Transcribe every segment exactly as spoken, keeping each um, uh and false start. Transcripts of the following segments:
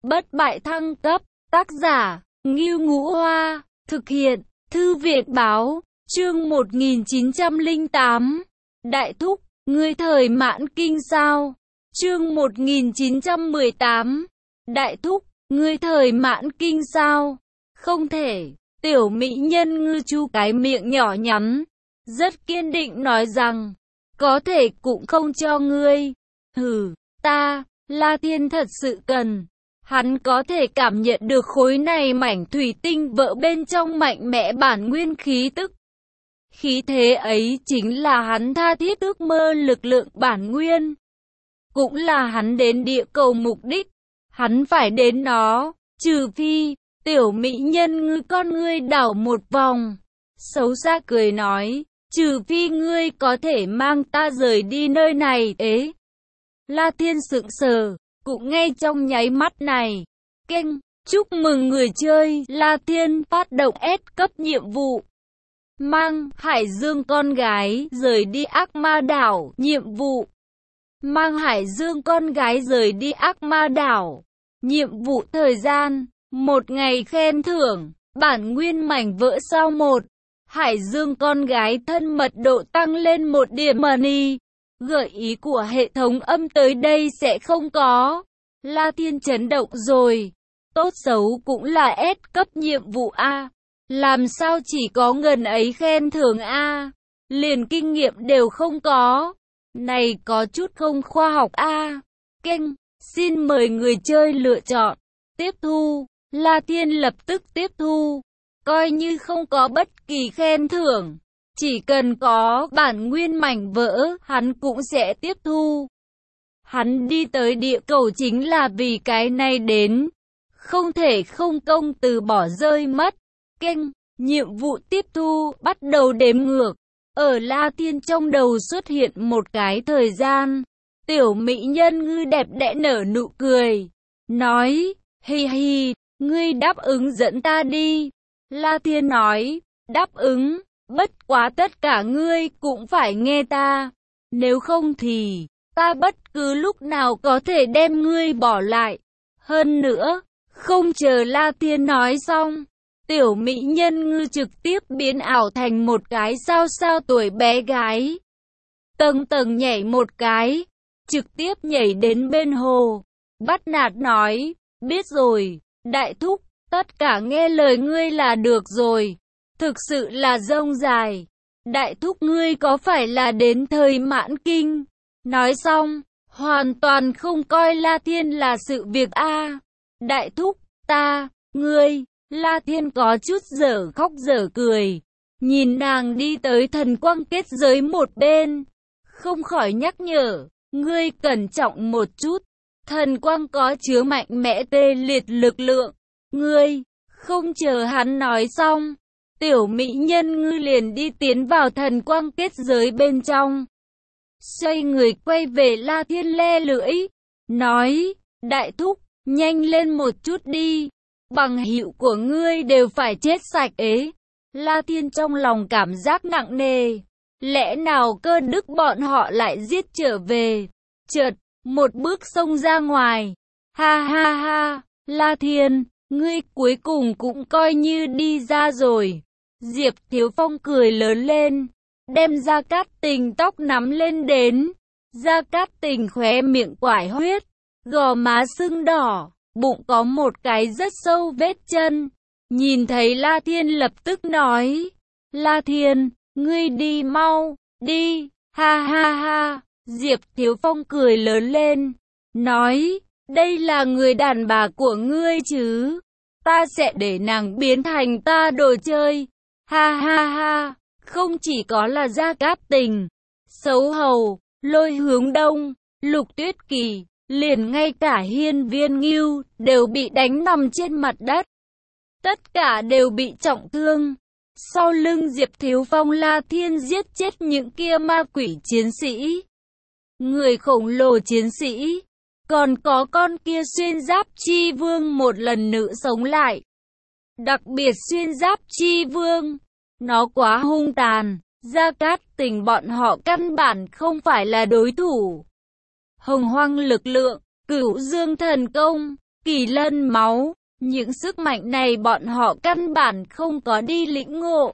Bất bại thăng cấp, tác giả, Ngưu Ngũ Hoa, thực hiện, Thư viện báo, chương một nghìn chín trăm lẻ tám. Đại thúc, ngươi thời mãn kinh sao? Chương một nghìn chín trăm mười tám. Đại thúc, ngươi thời mãn kinh sao? Không thể. Tiểu mỹ nhân ngư chu cái miệng nhỏ nhắn, rất kiên định nói rằng, có thể cũng không cho ngươi. Hừ, ta, La Thiên thật sự cần. Hắn có thể cảm nhận được khối này mảnh thủy tinh vỡ bên trong mạnh mẽ bản nguyên khí tức. Khí thế ấy chính là hắn tha thiết ước mơ lực lượng bản nguyên. Cũng là hắn đến địa cầu mục đích. Hắn phải đến nó, trừ phi, tiểu mỹ nhân ngư con ngươi đảo một vòng. Xấu xa cười nói, trừ phi ngươi có thể mang ta rời đi nơi này. Ế, La Thiên sững sờ, cũng ngay trong nháy mắt này. Kênh, chúc mừng người chơi, La Thiên phát động S cấp nhiệm vụ. Mang Hải Dương con gái rời đi ác ma đảo, nhiệm vụ. Mang Hải Dương con gái rời đi ác ma đảo. Nhiệm vụ thời gian, một ngày khen thưởng, bản nguyên mảnh vỡ sao một. Hải Dương con gái thân mật độ tăng lên một điểm money. Gợi ý của hệ thống âm tới đây sẽ không có. La Thiên chấn động rồi. Tốt xấu cũng là S cấp nhiệm vụ A. Làm sao chỉ có ngần ấy khen thưởng A. Liền kinh nghiệm đều không có. Này có chút không khoa học A. Kênh, xin mời người chơi lựa chọn. Tiếp thu. La Thiên lập tức tiếp thu. Coi như không có bất kỳ khen thưởng. Chỉ cần có bản nguyên mảnh vỡ, hắn cũng sẽ tiếp thu. Hắn đi tới địa cầu chính là vì cái này đến. Không thể không công từ bỏ rơi mất. Kênh, nhiệm vụ tiếp thu, bắt đầu đếm ngược. Ở La Thiên trong đầu xuất hiện một cái thời gian. Tiểu mỹ nhân ngư đẹp đẽ nở nụ cười. Nói, hi hi, ngươi đáp ứng dẫn ta đi. La Thiên nói, đáp ứng, bất quá tất cả ngươi cũng phải nghe ta. Nếu không thì, ta bất cứ lúc nào có thể đem ngươi bỏ lại. Hơn nữa, không chờ La Thiên nói xong, tiểu mỹ nhân ngư trực tiếp biến ảo thành một cái sao sao tuổi bé gái. Tầng tầng nhảy một cái, trực tiếp nhảy đến bên hồ. Bắt nạt nói, biết rồi, đại thúc, tất cả nghe lời ngươi là được rồi. Thực sự là rông dài. Đại thúc ngươi có phải là đến thời mãn kinh? Nói xong, hoàn toàn không coi La Thiên là sự việc a. Đại thúc, ta, ngươi, La Thiên có chút dở khóc dở cười. Nhìn nàng đi tới thần quang kết giới một bên. Không khỏi nhắc nhở, ngươi cẩn trọng một chút. Thần quang có chứa mạnh mẽ tê liệt lực lượng. Ngươi, không chờ hắn nói xong. Tiểu mỹ nhân ngư liền đi tiến vào thần quang kết giới bên trong. Xoay người quay về La Thiên le lưỡi. Nói, đại thúc, nhanh lên một chút đi. Bằng hữu của ngươi đều phải chết sạch ế. La Thiên trong lòng cảm giác nặng nề. Lẽ nào cơ đức bọn họ lại giết trở về. Chợt, một bước xông ra ngoài. Ha ha ha, La Thiên, ngươi cuối cùng cũng coi như đi ra rồi. Diệp Thiếu Phong cười lớn lên, đem Gia Cát Tình tóc nắm lên đến. Gia Cát Tình khóe miệng quải huyết, gò má sưng đỏ, bụng có một cái rất sâu vết chân. Nhìn thấy La Thiên lập tức nói, La Thiên, ngươi đi mau, đi, ha ha ha. Diệp Thiếu Phong cười lớn lên, nói, đây là người đàn bà của ngươi chứ, ta sẽ để nàng biến thành ta đồ chơi. Ha ha ha, không chỉ có là Gia Cát Tình, Xấu Hầu, Lôi Hướng Đông, Lục Tuyết Kỳ, liền ngay cả Hiên Viên Ngưu đều bị đánh nằm trên mặt đất. Tất cả đều bị trọng thương. Sau lưng Diệp Thiếu Phong, La Thiên giết chết những kia ma quỷ chiến sĩ, người khổng lồ chiến sĩ, còn có con kia xuyên giáp chi vương một lần nữa sống lại. Đặc biệt xuyên giáp chi vương, nó quá hung tàn, Gia Cát Tình bọn họ căn bản không phải là đối thủ. Hồng Hoang lực lượng, Cửu Dương thần công, kỳ lân máu. Những sức mạnh này bọn họ căn bản không có đi lĩnh ngộ.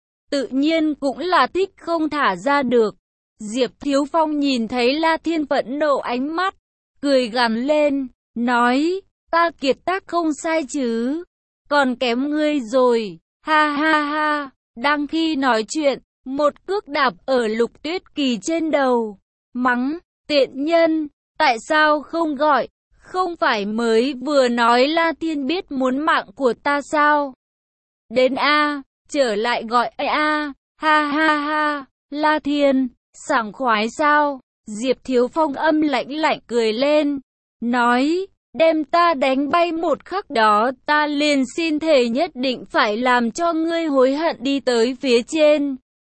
Tự nhiên cũng là thích không thả ra được. Diệp Thiếu Phong nhìn thấy La Thiên phẫn nộ ánh mắt, cười gằn lên, nói, ta kiệt tác không sai chứ, còn kém ngươi rồi, ha ha ha. Đang khi nói chuyện, một cước đạp ở Lục Tuyết Kỳ trên đầu, mắng, tiện nhân, tại sao không gọi, không phải mới vừa nói La Thiên biết muốn mạng của ta sao? Đến a, trở lại gọi a, ha ha ha, La Thiên, sảng khoái sao? Diệp Thiếu Phong âm lạnh lạnh cười lên, nói, đem ta đánh bay một khắc đó, ta liền xin thề nhất định phải làm cho ngươi hối hận đi tới phía trên.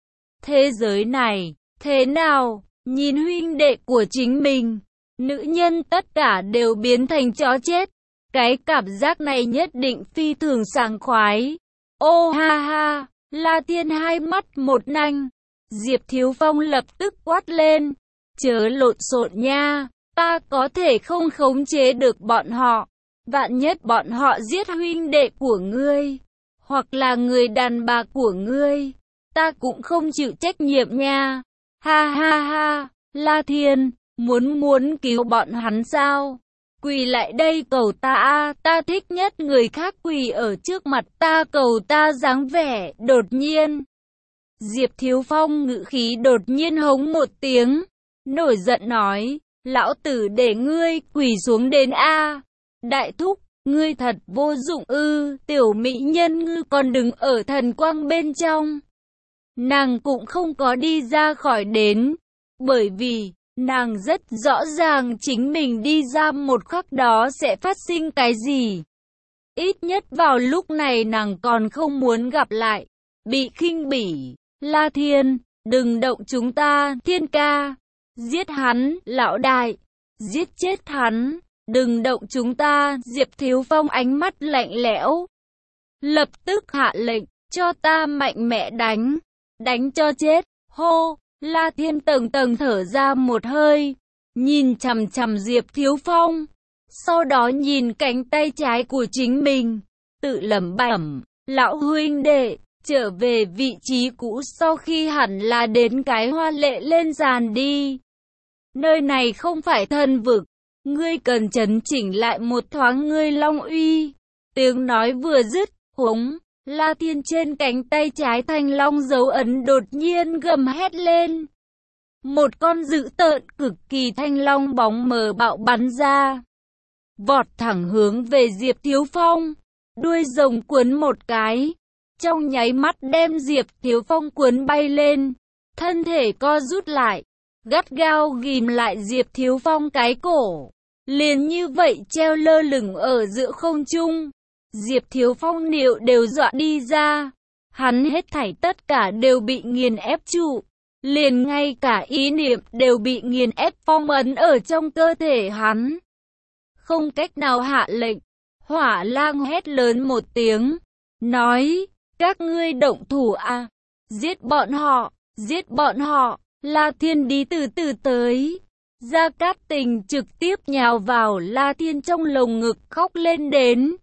Thế giới này, thế nào, nhìn huynh đệ của chính mình, nữ nhân tất cả đều biến thành chó chết. Cái cảm giác này nhất định phi thường sảng khoái. Ô ha ha, La Thiên hai mắt một nanh. Diệp Thiếu Phong lập tức quát lên, chớ lộn xộn nha, ta có thể không khống chế được bọn họ. Vạn nhất bọn họ giết huynh đệ của ngươi, hoặc là người đàn bà của ngươi, ta cũng không chịu trách nhiệm nha. Ha ha ha, La Thiên, muốn muốn cứu bọn hắn sao? Quỳ lại đây cầu ta a, ta thích nhất người khác quỳ ở trước mặt ta cầu ta dáng vẻ. Đột nhiên, Diệp Thiếu Phong ngữ khí đột nhiên hống một tiếng, nổi giận nói, lão tử để ngươi quỳ xuống đến a. Đại thúc, ngươi thật vô dụng ư, tiểu mỹ nhân ngư còn đứng ở thần quang bên trong. Nàng cũng không có đi ra khỏi đến, bởi vì nàng rất rõ ràng chính mình đi ra một khắc đó sẽ phát sinh cái gì. Ít nhất vào lúc này nàng còn không muốn gặp lại, bị khinh bỉ. La Thiên, đừng động chúng ta, Thiên ca. Giết hắn, lão đại. Giết chết hắn, đừng động chúng ta. Diệp Thiếu Phong ánh mắt lạnh lẽo, lập tức hạ lệnh, cho ta mạnh mẽ đánh, đánh cho chết. Hô, La Thiên tầng tầng thở ra một hơi, nhìn chằm chằm Diệp Thiếu Phong, sau đó nhìn cánh tay trái của chính mình, tự lẩm bẩm, lão huynh đệ, trở về vị trí cũ sau khi hẳn là đến cái hoa lệ lên giàn đi. Nơi này không phải thần vực, ngươi cần chấn chỉnh lại một thoáng ngươi Long Uy. Tiếng nói vừa dứt, húng, La Thiên trên cánh tay trái thanh long dấu ấn đột nhiên gầm hét lên. Một con dữ tợn cực kỳ thanh long bóng mờ bạo bắn ra, vọt thẳng hướng về Diệp Thiếu Phong, đuôi rồng cuốn một cái, trong nháy mắt đem Diệp Thiếu Phong cuốn bay lên, thân thể co rút lại, gắt gao ghìm lại Diệp Thiếu Phong cái cổ, liền như vậy treo lơ lửng ở giữa không trung. Diệp Thiếu Phong niệu đều dọa đi ra, hắn hết thảy tất cả đều bị nghiền ép trụ, liền ngay cả ý niệm đều bị nghiền ép phong ấn ở trong cơ thể hắn, không cách nào hạ lệnh. Hỏa Lang hét lớn một tiếng, nói, các ngươi động thủ à, giết bọn họ, giết bọn họ. La Thiên đi từ từ tới, Gia Cát Tình trực tiếp nhào vào La Thiên trong lồng ngực khóc lên đến.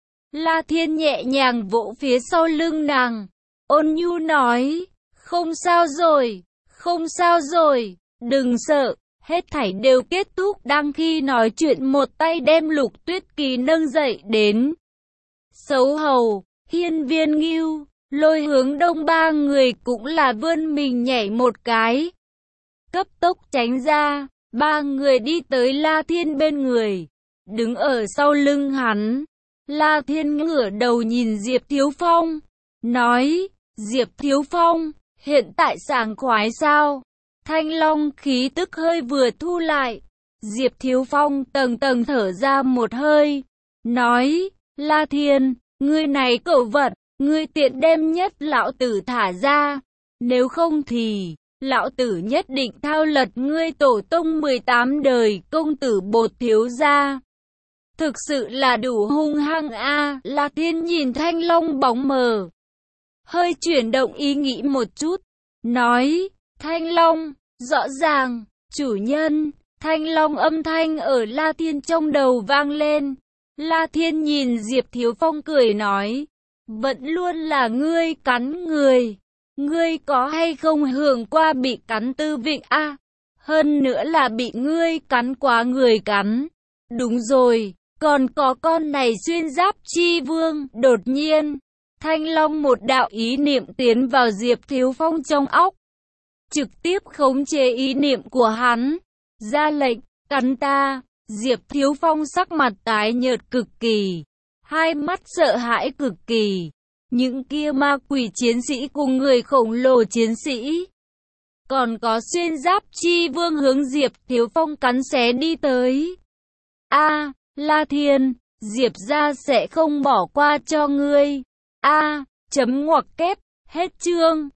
La Thiên nhẹ nhàng vỗ phía sau lưng nàng, ôn nhu nói, không sao rồi, không sao rồi, đừng sợ, hết thảy đều kết thúc. Đang khi nói chuyện một tay đem Lục Tuyết Kỳ nâng dậy đến. Xấu hầu, Hiên Viên Ngưu, Lôi Hướng Đông ba người cũng là vươn mình nhảy một cái, cấp tốc tránh ra, ba người đi tới La Thiên bên người, đứng ở sau lưng hắn. La Thiên ngửa đầu nhìn Diệp Thiếu Phong, nói, Diệp Thiếu Phong, hiện tại sảng khoái sao? Thanh long khí tức hơi vừa thu lại, Diệp Thiếu Phong tầng tầng thở ra một hơi, nói, La Thiên, ngươi này cẩu vật, ngươi tiện đem nhất lão tử thả ra, nếu không thì, lão tử nhất định thao lật ngươi tổ tông mười tám đời công tử Bột thiếu gia. Thực sự là đủ hung hăng a. À. La Thiên nhìn thanh long bóng mờ, hơi chuyển động ý nghĩ một chút, nói, thanh long, rõ ràng, chủ nhân. Thanh long âm thanh ở La Thiên trong đầu vang lên, La Thiên nhìn Diệp Thiếu Phong cười nói, vẫn luôn là ngươi cắn người. Ngươi có hay không hưởng qua bị cắn tư vị a? À, hơn nữa là bị ngươi cắn quá người cắn. Đúng rồi, còn có con này xuyên giáp chi vương. Đột nhiên, Thanh Long một đạo ý niệm tiến vào Diệp Thiếu Phong trong óc, trực tiếp khống chế ý niệm của hắn, ra lệnh, cắn ta. Diệp Thiếu Phong sắc mặt tái nhợt cực kỳ, hai mắt sợ hãi cực kỳ. Những kia ma quỷ chiến sĩ cùng người khổng lồ chiến sĩ, còn có xuyên giáp chi vương hướng Diệp Thiếu Phong cắn xé đi tới. A, La Thiên, Diệp gia sẽ không bỏ qua cho ngươi. A, chấm ngoặc kép, hết chương.